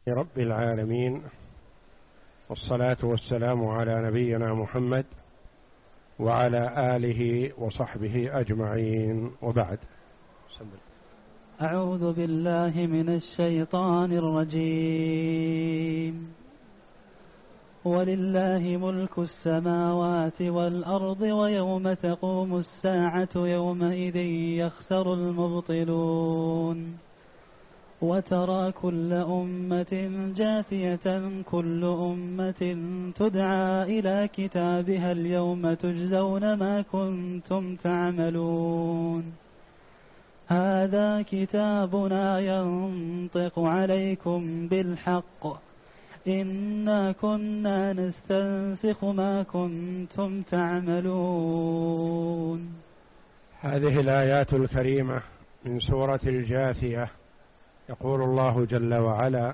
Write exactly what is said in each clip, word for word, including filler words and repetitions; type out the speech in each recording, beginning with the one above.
رب العالمين، والصلاة والسلام على نبينا محمد وعلى آله وصحبه أجمعين، وبعد. أعوذ بالله من الشيطان الرجيم. ولله ملك السماوات والأرض ويوم تقوم الساعة يومئذ يخسر المبطلون. وترى كل أمة جاثية كل أمة تدعى إلى كتابها اليوم تجزون ما كنتم تعملون. هذا كتابنا ينطق عليكم بالحق إنا كنا نستنسخ ما كنتم تعملون. هذه الآيات الكريمة من سورة الجاثية. يقول الله جل وعلا: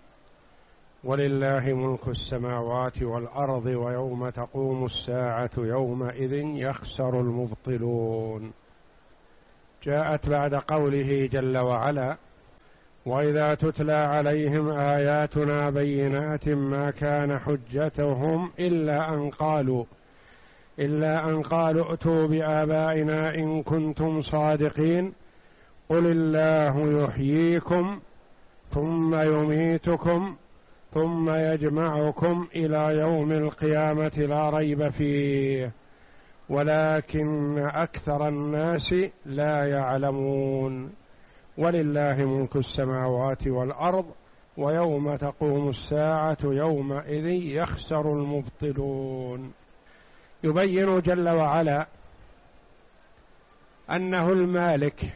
ولله ملك السماوات والأرض ويوم تقوم الساعة يومئذ يخسر المبطلون. جاءت بعد قوله جل وعلا: وإذا تتلى عليهم آياتنا بينات ما كان حجتهم إلا أن قالوا إلا أن قالوا ائتوا بآبائنا إن كنتم صادقين قل الله يحييكم ثم يميتكم ثم يجمعكم إلى يوم القيامة لا ريب فيه ولكن أكثر الناس لا يعلمون. ولله ملك السماوات والأرض ويوم تقوم الساعة يومئذ يخسر المبطلون. يبين جل وعلا أنه المالك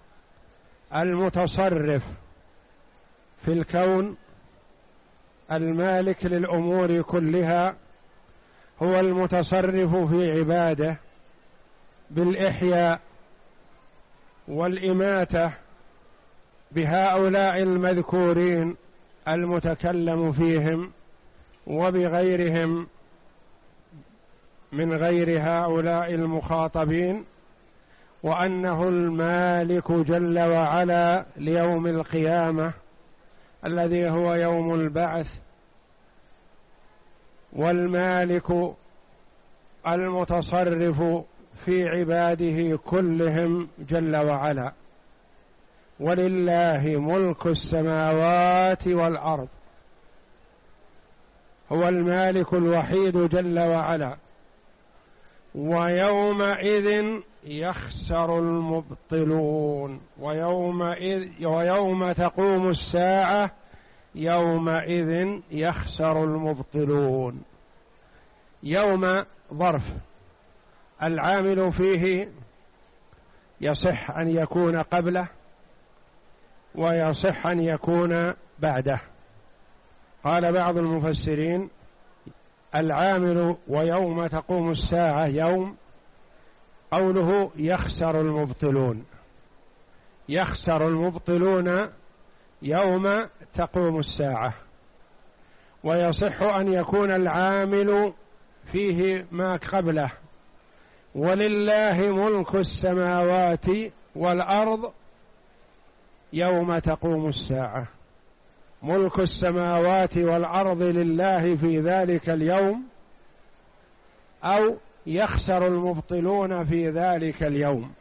المتصرف في الكون، المالك للأمور كلها، هو المتصرف في عباده بالإحياء والإماتة بهؤلاء المذكورين المتكلم فيهم وبغيرهم من غير هؤلاء المخاطبين، وأنه المالك جل وعلا ليوم القيامة الذي هو يوم البعث، والمالك المتصرف في عباده كلهم جل وعلا. ولله ملك السماوات والأرض، هو المالك الوحيد جل وعلا. ويومئذ يخسر المبطلون، ويومئذ ويوم تقوم الساعة يومئذ يخسر المبطلون. يوم ظرف العامل فيه يصح أن يكون قبله ويصح أن يكون بعده. قال بعض المفسرين: العامل ويوم تقوم الساعة يوم، قوله يخسر المبطلون، يخسر المبطلون يوم تقوم الساعة. ويصح أن يكون العامل فيه ما قبله. ولله ملك السماوات والأرض يوم تقوم الساعة، ملك السماوات والأرض لله في ذلك اليوم، أو يخسر المبطلون في ذلك اليوم.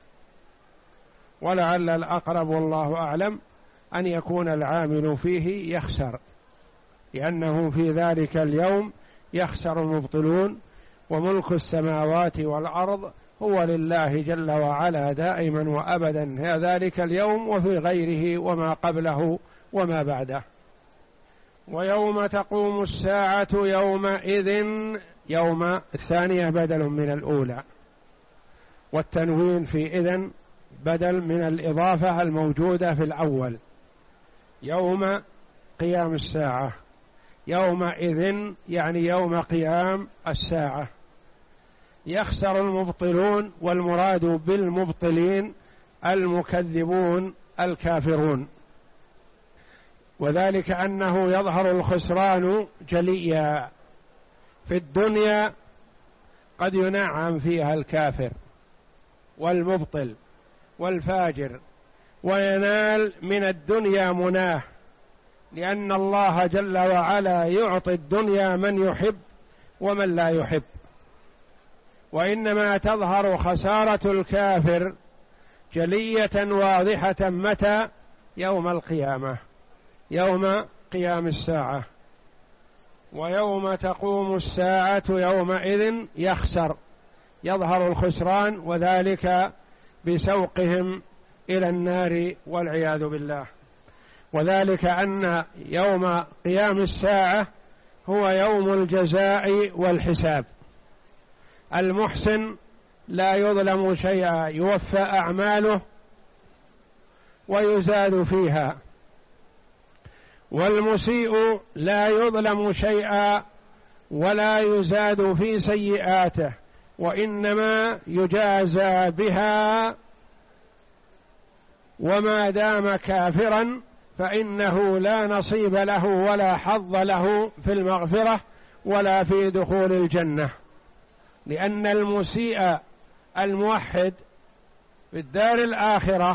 ولعل الأقرب والله أعلم أن يكون العامل فيه يخسر، لأنه في ذلك اليوم يخسر المبطلون. وملك السماوات والأرض هو لله جل وعلا دائما وأبدا ذلك اليوم وفي غيره وما قبله وما بعده. ويوم تقوم الساعة يومئذ، يوم الثانية بدل من الأولى، والتنوين في إذن بدل من الإضافة الموجودة في الأول. يوم قيام الساعة، يومئذ يعني يوم قيام الساعة. يخسر المبطلون، والمراد بالمبطلين المكذبون الكافرون، وذلك أنه يظهر الخسران جليا. في الدنيا قد ينعم فيها الكافر والمبطل والفاجر، وينال من الدنيا مناه لأن الله جل وعلا يعطي الدنيا من يحب ومن لا يحب، وإنما تظهر خسارة الكافر جلية واضحة متى؟ يوم القيامة، يوم قيام الساعة. ويوم تقوم الساعة يومئذ يخسر، يظهر الخسران، وذلك بسوقهم إلى النار والعياذ بالله. وذلك أن يوم قيام الساعة هو يوم الجزاء والحساب. المحسن لا يظلم شيئا، يوفى أعماله ويزاد فيها، والمسيء لا يظلم شيئا ولا يزاد في سيئاته، وإنما يجازى بها، وما دام كافرا فإنه لا نصيب له ولا حظ له في المغفرة ولا في دخول الجنة، لأن المسيء الموحد في الدار الآخرة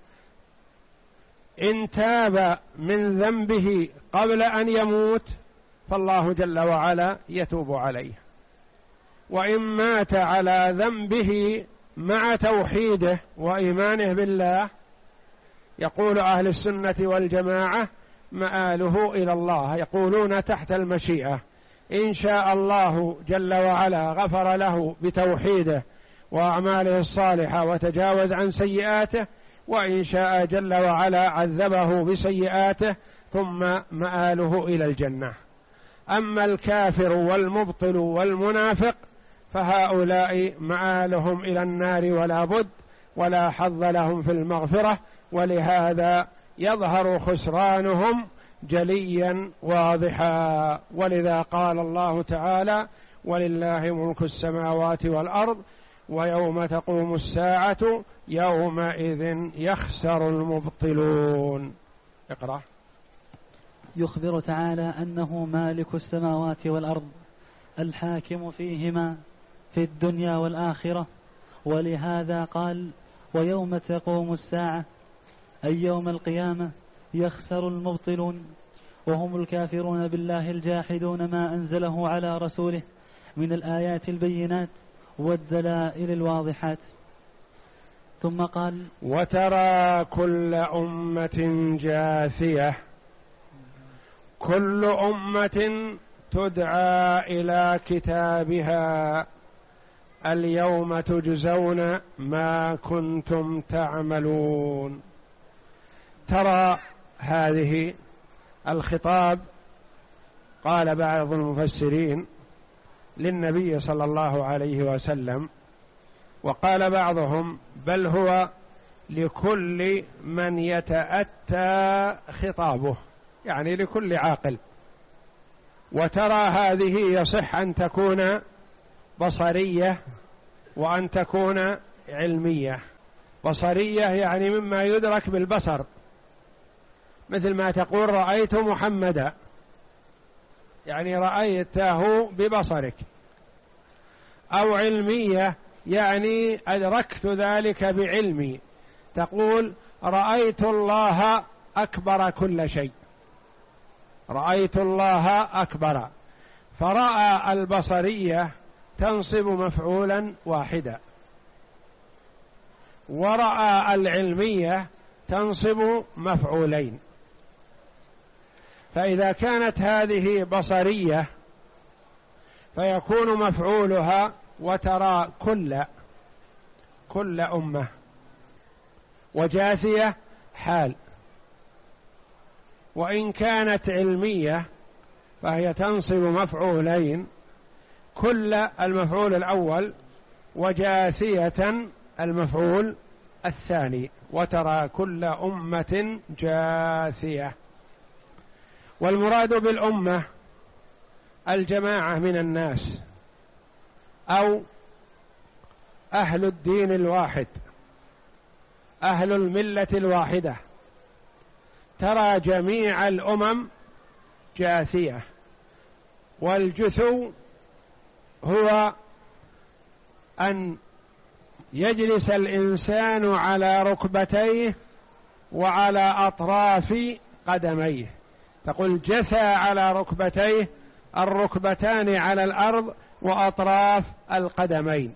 إن تاب من ذنبه قبل أن يموت فالله جل وعلا يتوب عليه، وإن مات على ذنبه مع توحيده وإيمانه بالله يقول أهل السنة والجماعة مآله إلى الله، يقولون تحت المشيئة، إن شاء الله جل وعلا غفر له بتوحيده وأعماله الصالحة وتجاوز عن سيئاته، وإن شاء جل وعلا عذبه بسيئاته ثم مآله إلى الجنة. أما الكافر والمبطل والمنافق فهؤلاء مآلهم إلى النار ولا بد، ولا حظ لهم في المغفرة، ولهذا يظهر خسرانهم جليا واضحا. ولذا قال الله تعالى: ولله ملك السماوات والأرض ويوم تقوم الساعة يومئذ يخسر المبطلون. اقرأ. يخبر تعالى أنه مالك السماوات والأرض الحاكم فيهما في الدنيا والآخرة، ولهذا قال: ويوم تقوم الساعة أي يوم القيامة يخسر المبطلون، وهم الكافرون بالله الجاحدون ما أنزله على رسوله من الآيات البينات والدلائل الواضحات. ثم قال: وترى كل أمة جاثية، كل أمة تدعى إلى كتابها اليوم تجزون ما كنتم تعملون. ترى هذه الخطاب قال بعض المفسرين للنبي صلى الله عليه وسلم، وقال بعضهم بل هو لكل من يتأتى خطابه، يعني لكل عاقل. وترى هذه يصح أن تكون بصرية وأن تكون علمية. بصرية يعني مما يدرك بالبصر، مثل ما تقول رأيت محمدا، يعني رأيته ببصرك. أو علمية يعني أدركت ذلك بعلمي، تقول رأيت الله أكبر كل شيء، رأيت الله أكبر. فرأى البصرية تنصب مفعولا واحدا، ورأى العلمية تنصب مفعولين. فإذا كانت هذه بصرية فيكون مفعولها وترى كل كل أمة، وجاثية حال. وإن كانت علمية فهي تنصب مفعولين، كل المفعول الأول، وجاثية المفعول الثاني، وترى كل أمة جاثية. والمراد بالأمة الجماعة من الناس أو أهل الدين الواحد، أهل الملة الواحدة. ترى جميع الأمم جاثية، والجثو هو أن يجلس الإنسان على ركبتيه وعلى أطراف قدميه، تقول جثى على ركبتيه، الركبتان على الأرض وأطراف القدمين.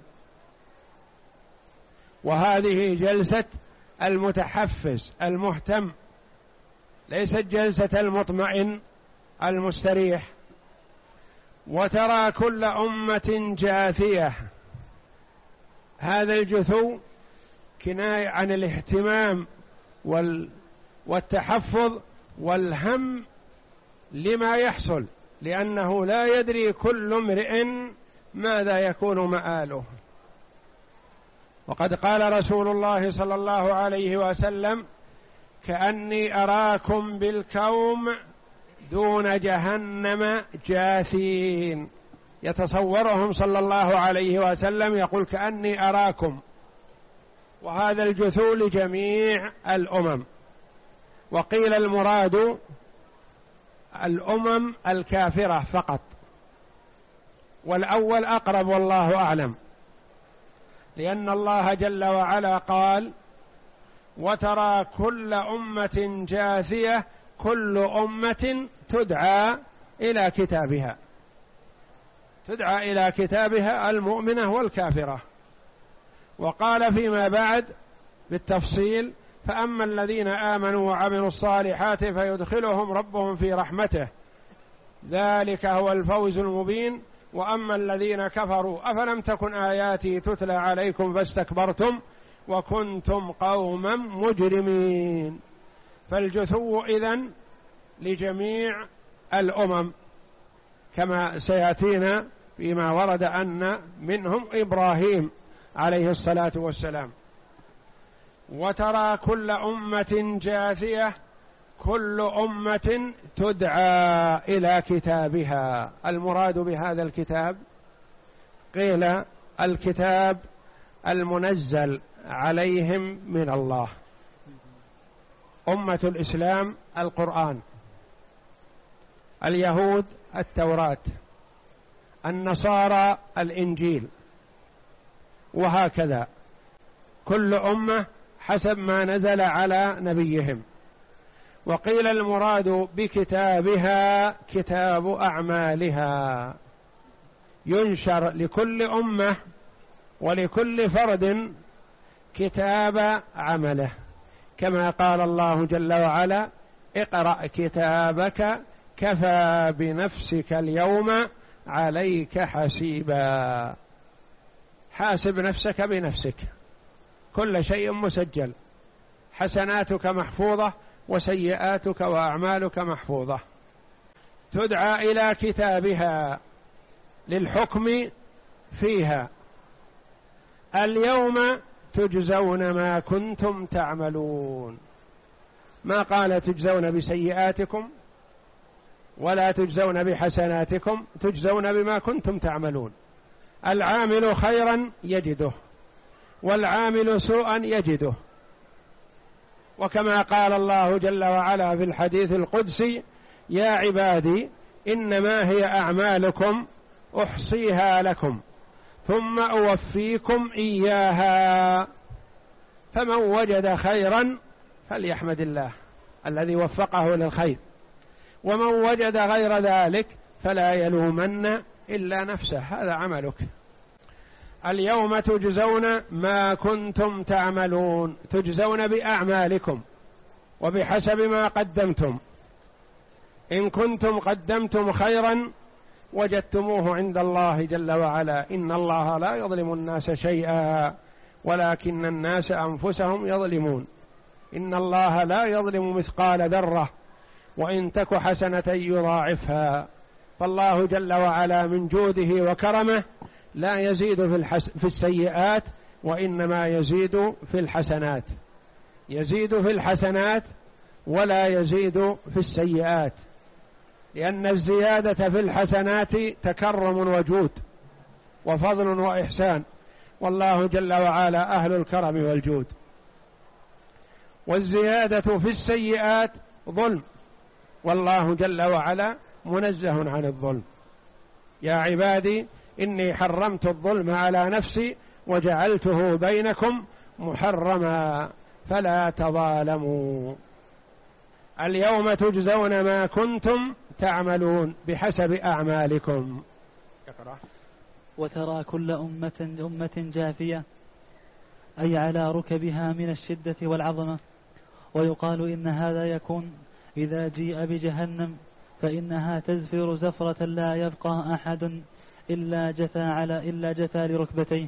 وهذه جلسة المتحفز المهتم، ليست جلسة المطمئن المستريح. وترى كل أمة جاثية، هذا الجثو كناية عن الاهتمام والتحفظ والهم لما يحصل، لأنه لا يدري كل امرئ ماذا يكون مآله. وقد قال رسول الله صلى الله عليه وسلم: كأني أراكم بالكوم دون جهنم جاثين. يتصورهم صلى الله عليه وسلم يقول: كأني أراكم، وهذا الجثو لجميع الأمم. وقيل المراد الأمم الكافرة فقط، والأول أقرب والله أعلم، لأن الله جل وعلا قال: وترى كل أمة جاثية كل أمة تدعى إلى كتابها، تدعى إلى كتابها المؤمنة والكافرة. وقال فيما بعد بالتفصيل: فأما الذين آمنوا وعملوا الصالحات فيدخلهم ربهم في رحمته ذلك هو الفوز المبين، وأما الذين كفروا أفلم تكن آياتي تتلى عليكم فاستكبرتم وكنتم قوما مجرمين. فالجثو إذن لجميع الأمم، كما سيأتينا فيما ورد أن منهم إبراهيم عليه الصلاة والسلام. وترى كل أمة جاثية كل أمة تدعى إلى كتابها. المراد بهذا الكتاب قيل الكتاب المنزل عليهم من الله. أمة الإسلام القرآن، اليهود التوراة، النصارى الإنجيل، وهكذا كل أمة حسب ما نزل على نبيهم. وقيل المراد بكتابها كتاب أعمالها، ينشر لكل أمة ولكل فرد كتاب عمله، كما قال الله جل وعلا: اقرأ كتابك كفى بنفسك اليوم عليك حسيبا. حاسب نفسك بنفسك، كل شيء مسجل، حسناتك محفوظة وسيئاتك وأعمالك محفوظة. تدعى إلى كتابها للحكم فيها. اليوم تجزون ما كنتم تعملون، ما قال تجزون بسيئاتكم ولا تجزون بحسناتكم، تجزون بما كنتم تعملون. العامل خيرا يجده والعامل سوءا يجده. وكما قال الله جل وعلا في الحديث القدسي: يا عبادي إنما هي أعمالكم أحصيها لكم ثم أوفيكم إياها، فمن وجد خيرا فليحمد الله الذي وفقه للخير، ومن وجد غير ذلك فلا يلومن إلا نفسه، هذا عملك. اليوم تجزون ما كنتم تعملون، تجزون بأعمالكم وبحسب ما قدمتم. إن كنتم قدمتم خيرا وجدتموه عند الله جل وعلا: إن الله لا يظلم الناس شيئا ولكن الناس أنفسهم يظلمون. إن الله لا يظلم مثقال ذرة وإن تك حسنة يضاعفها. فالله جل وعلا من جوده وكرمه لا يزيد في, الحس في السيئات وإنما يزيد في الحسنات، يزيد في الحسنات ولا يزيد في السيئات، لأن الزيادة في الحسنات تكرم وجود وفضل وإحسان، والله جل وعلا أهل الكرم والجود. والزيادة في السيئات ظلم، والله جل وعلا منزه عن الظلم. يا عبادي إني حرمت الظلم على نفسي وجعلته بينكم محرما فلا تظالموا. اليوم تجزون ما كنتم تعملون بحسب أعمالكم. اقرأ. وترى كل أمة أمة جاثية أي على ركبها من الشدة والعظمة. ويقال إن هذا يكون إذا جيء بجهنم فإنها تزفر زفرة لا يبقى أحد إلا جثى على إلا جثى لركبتيه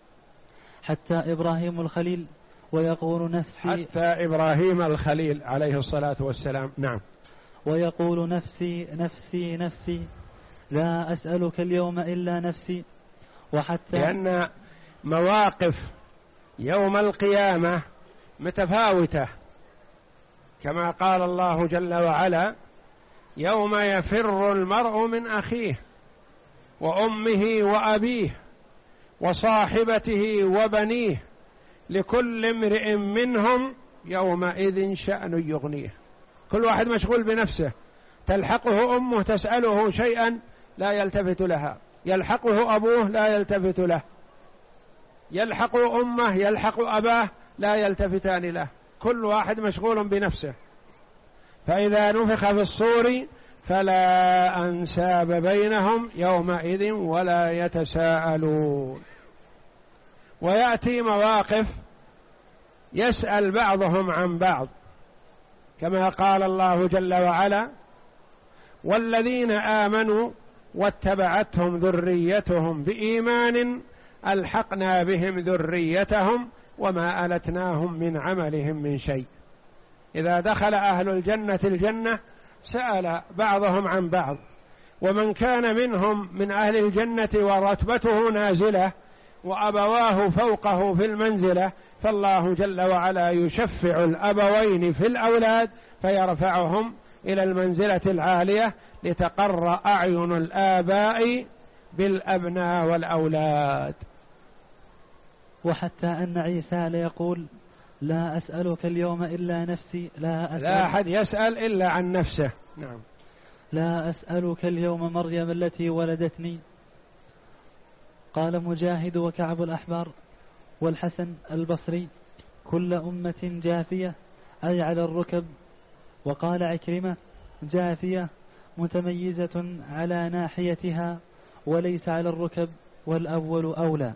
حتى إبراهيم الخليل ويقول نفسي حتى إبراهيم الخليل عليه الصلاة والسلام. نعم. ويقول نفسي نفسي نفسي لا أسألك اليوم إلا نفسي. وحتى لأن مواقف يوم القيامة متفاوتة، كما قال الله جل وعلا: يوم يفر المرء من أخيه وأمه وأبيه وصاحبته وبنيه لكل امرئ منهم يومئذ شأن يغنيه. كل واحد مشغول بنفسه، تلحقه أمه تسأله شيئا لا يلتفت لها، يلحقه أبوه لا يلتفت له، يلحق أمه يلحق أباه لا يلتفتان له، كل واحد مشغول بنفسه. فإذا نفخ في الصور فلا أنساب بينهم يومئذ ولا يتساءلون. ويأتي مواقف يسأل بعضهم عن بعض، كما قال الله جل وعلا: والذين آمنوا واتبعتهم ذريتهم بإيمان ألحقنا بهم ذريتهم وما ألتناهم من عملهم من شيء. إذا دخل أهل الجنة الجنة سأل بعضهم عن بعض، ومن كان منهم من أهل الجنة ورتبته نازلة وأبواه فوقه في المنزلة فالله جل وعلا يشفع الأبوين في الأولاد فيرفعهم إلى المنزلة العالية لتقر أعين الآباء بالأبناء والأولاد. وحتى أن عيسى ليقول: لا أسألك اليوم إلا نفسي. لا, أسأل لا أحد يسأل إلا عن نفسه. نعم. لا أسألك اليوم مريم التي ولدتني. قال مجاهد وكعب الأحبار والحسن البصري: كل أمة جاثية أي على الركب. وقال عكرمة: جاثية متميزة على ناحيتها وليس على الركب، والأول أولى.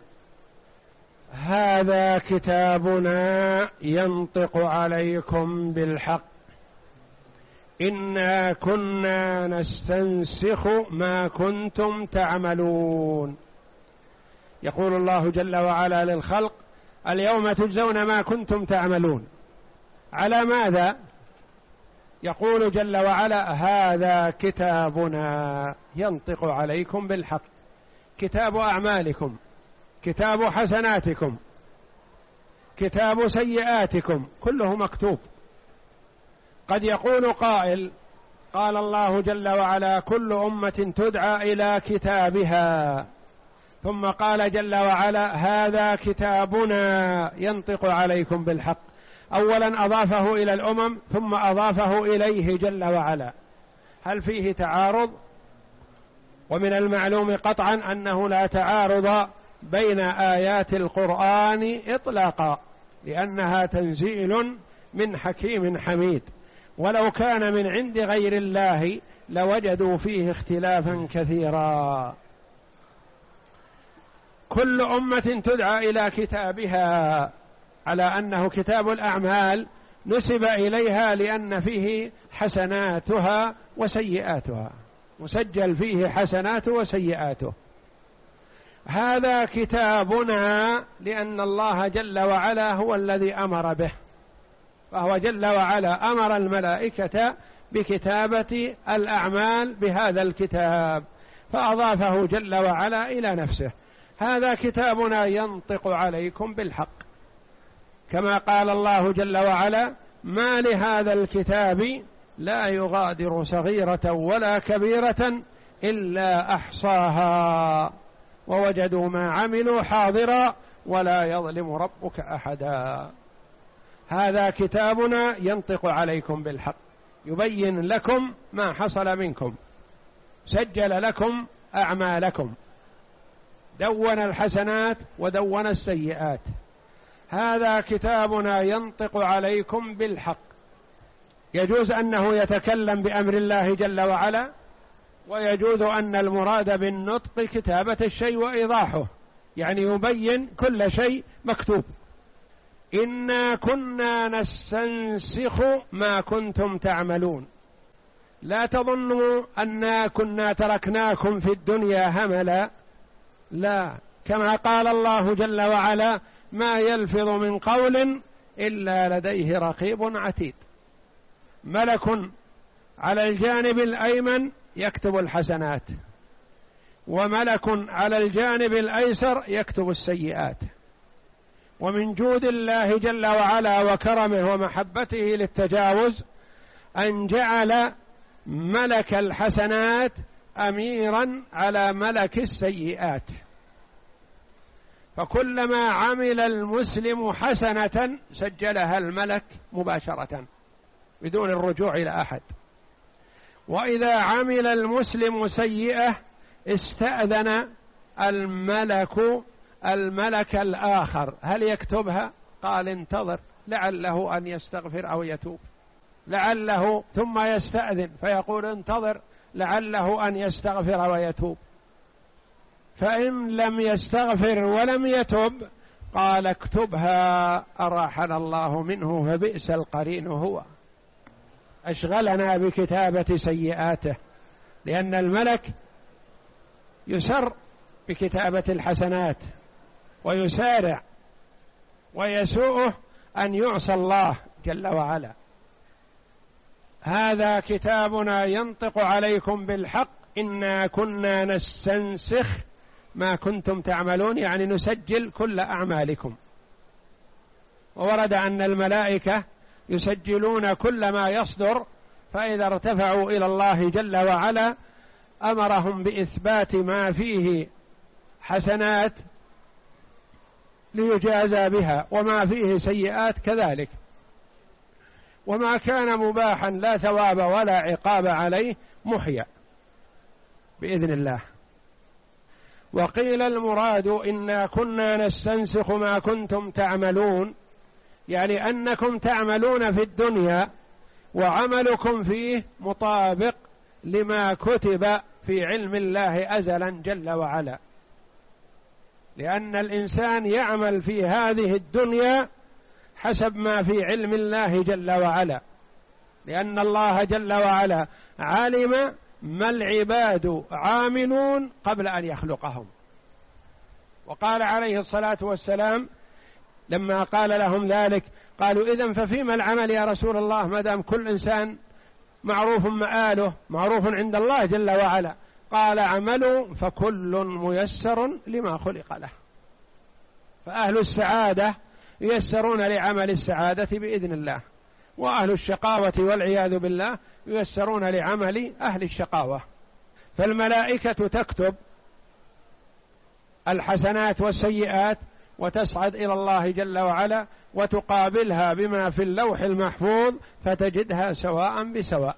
هذا كتابنا ينطق عليكم بالحق إنا كنا نستنسخ ما كنتم تعملون. يقول الله جل وعلا للخلق: اليوم تجزون ما كنتم تعملون. على ماذا؟ يقول جل وعلا: هذا كتابنا ينطق عليكم بالحق. كتاب أعمالكم، كتاب حسناتكم، كتاب سيئاتكم، كله مكتوب. قد يقول قائل: قال الله جل وعلا: كل أمة تدعى إلى كتابها، ثم قال جل وعلا: هذا كتابنا ينطق عليكم بالحق. أولا أضافه إلى الأمم ثم أضافه إليه جل وعلا. هل فيه تعارض؟ ومن المعلوم قطعا أنه لا تعارض بين آيات القرآن إطلاقا، لأنها تنزيل من حكيم حميد، ولو كان من عند غير الله لوجدوا فيه اختلافا كثيرا. كل أمة تدعى إلى كتابها، على أنه كتاب الأعمال نسب إليها لأن فيه حسناتها وسيئاتها، مسجل فيه حسناته وسيئاته. هذا كتابنا لأن الله جل وعلا هو الذي أمر به، فهو جل وعلا أمر الملائكة بكتابة الأعمال بهذا الكتاب، فأضافه جل وعلا إلى نفسه. هذا كتابنا ينطق عليكم بالحق، كما قال الله جل وعلا: ما لهذا الكتاب لا يغادر صغيرة ولا كبيرة إلا أحصاها ووجدوا ما عملوا حاضرا ولا يظلم ربك أحدا. هذا كتابنا ينطق عليكم بالحق، يبين لكم ما حصل منكم، سجل لكم أعمالكم، دون الحسنات ودون السيئات. هذا كتابنا ينطق عليكم بالحق يجوز أنه يتكلم بأمر الله جل وعلا، ويجوز أن المراد بالنطق كتابة الشيء وإيضاحه، يعني يبين كل شيء مكتوب. إنا كنا نستنسخ ما كنتم تعملون، لا تظنوا أننا كنا تركناكم في الدنيا هملا، لا، كما قال الله جل وعلا: ما يلفظ من قول إلا لديه رقيب عتيد. ملك على الجانب الأيمن يكتب الحسنات، وملك على الجانب الأيسر يكتب السيئات. ومن جود الله جل وعلا وكرمه ومحبته للتجاوز أن جعل ملك الحسنات أميرا على ملك السيئات، فكلما عمل المسلم حسنة سجلها الملك مباشرة بدون الرجوع إلى أحد، وإذا عمل المسلم سيئة استأذن الملك الملك الآخر هل يكتبها؟ قال: انتظر لعله أن يستغفر أو يتوب، لعله، ثم يستأذن فيقول: انتظر لعله أن يستغفر ويتوب، فإن لم يستغفر ولم يتب قال: اكتبها أراحنا الله منه فبئس القرين هو، أشغلنا بكتابة سيئاته. لأن الملك يسر بكتابة الحسنات ويسارع، ويسوءه أن يعصى الله جل وعلا. هذا كتابنا ينطق عليكم بالحق إنا كنا نستنسخ ما كنتم تعملون، يعني نسجل كل أعمالكم. وورد أن الملائكة يسجلون كل ما يصدر، فإذا ارتفعوا إلى الله جل وعلا أمرهم بإثبات ما فيه حسنات ليجازى بها، وما فيه سيئات كذلك، وما كان مباحا لا ثواب ولا عقاب عليه محيا بإذن الله. وقيل المراد إنا كنا نستنسخ ما كنتم تعملون، يعني أنكم تعملون في الدنيا وعملكم فيه مطابق لما كتب في علم الله أزلا جل وعلا، لأن الإنسان يعمل في هذه الدنيا حسب ما في علم الله جل وعلا، لأن الله جل وعلا علم ما العباد عاملون قبل أن يخلقهم. وقال عليه الصلاة والسلام لما قال لهم ذلك قالوا: إذن ففيما العمل يا رسول الله ما دام كل إنسان معروف مآله معروف عند الله جل وعلا؟ قال: عملوا فكل ميسر لما خلق له. فأهل السعادة ييسرون لعمل السعادة بإذن الله، وأهل الشقاوة والعياذ بالله ييسرون لعمل أهل الشقاوة. فالملائكة تكتب الحسنات والسيئات وتصعد إلى الله جل وعلا وتقابلها بما في اللوح المحفوظ فتجدها سواء بسواء،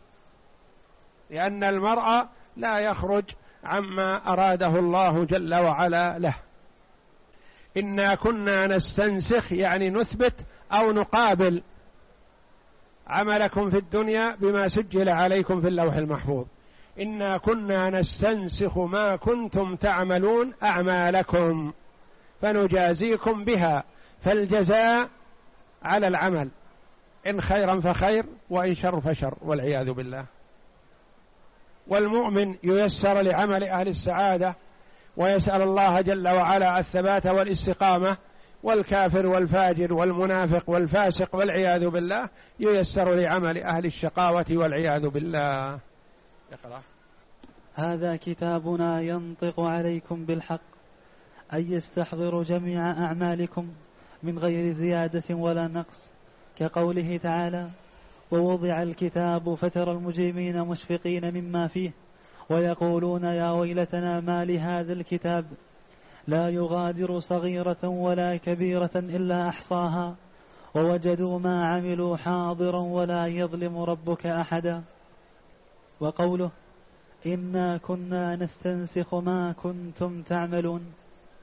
لأن المرء لا يخرج عما أراده الله جل وعلا له. إنا كنا نستنسخ يعني نثبت أو نقابل عملكم في الدنيا بما سجل عليكم في اللوح المحفوظ. إنا كنا نستنسخ ما كنتم تعملون أعمالكم فنجازيكم بها، فالجزاء على العمل، إن خيرا فخير وإن شر فشر والعياذ بالله. والمؤمن ييسر لعمل أهل السعادة ويسأل الله جل وعلا الثبات والاستقامة، والكافر والفاجر والمنافق والفاسق والعياذ بالله ييسر لعمل أهل الشقاوة والعياذ بالله. اقرأ. هذا كتابنا ينطق عليكم بالحق، أي يستحضر جميع أعمالكم من غير زيادة ولا نقص، كقوله تعالى: ووضع الكتاب فترى المجرمين مشفقين مما فيه ويقولون يا ويلتنا ما لهذا الكتاب لا يغادر صغيرة ولا كبيرة إلا أحصاها ووجدوا ما عملوا حاضرا ولا يظلم ربك أحدا. وقوله: إنا كنا نستنسخ ما كنتم تعملون،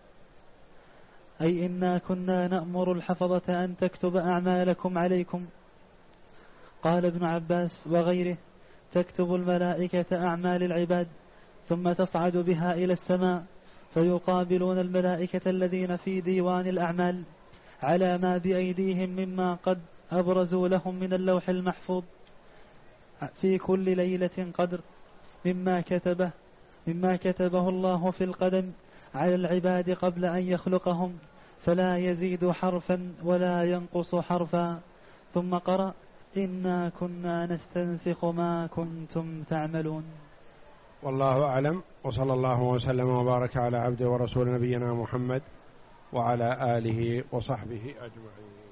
أي إنا كنا نأمر الحفظة أن تكتب أعمالكم عليكم قال ابن عباس وغيره: تكتب الملائكة أعمال العباد ثم تصعد بها إلى السماء، فيقابلون الملائكة الذين في ديوان الأعمال على ما بأيديهم مما قد أبرزوا لهم من اللوح المحفوظ في كل ليلة قدر مما كتبه مما كتبه الله في القدم على العباد قبل أن يخلقهم، فلا يزيد حرفا ولا ينقص حرفا. ثم قرأ: إنا كنا نستنسخ ما كنتم تعملون. والله أعلم، وصلى الله وسلم وبارك على عبده ورسول نبينا محمد وعلى آله وصحبه أجمعين.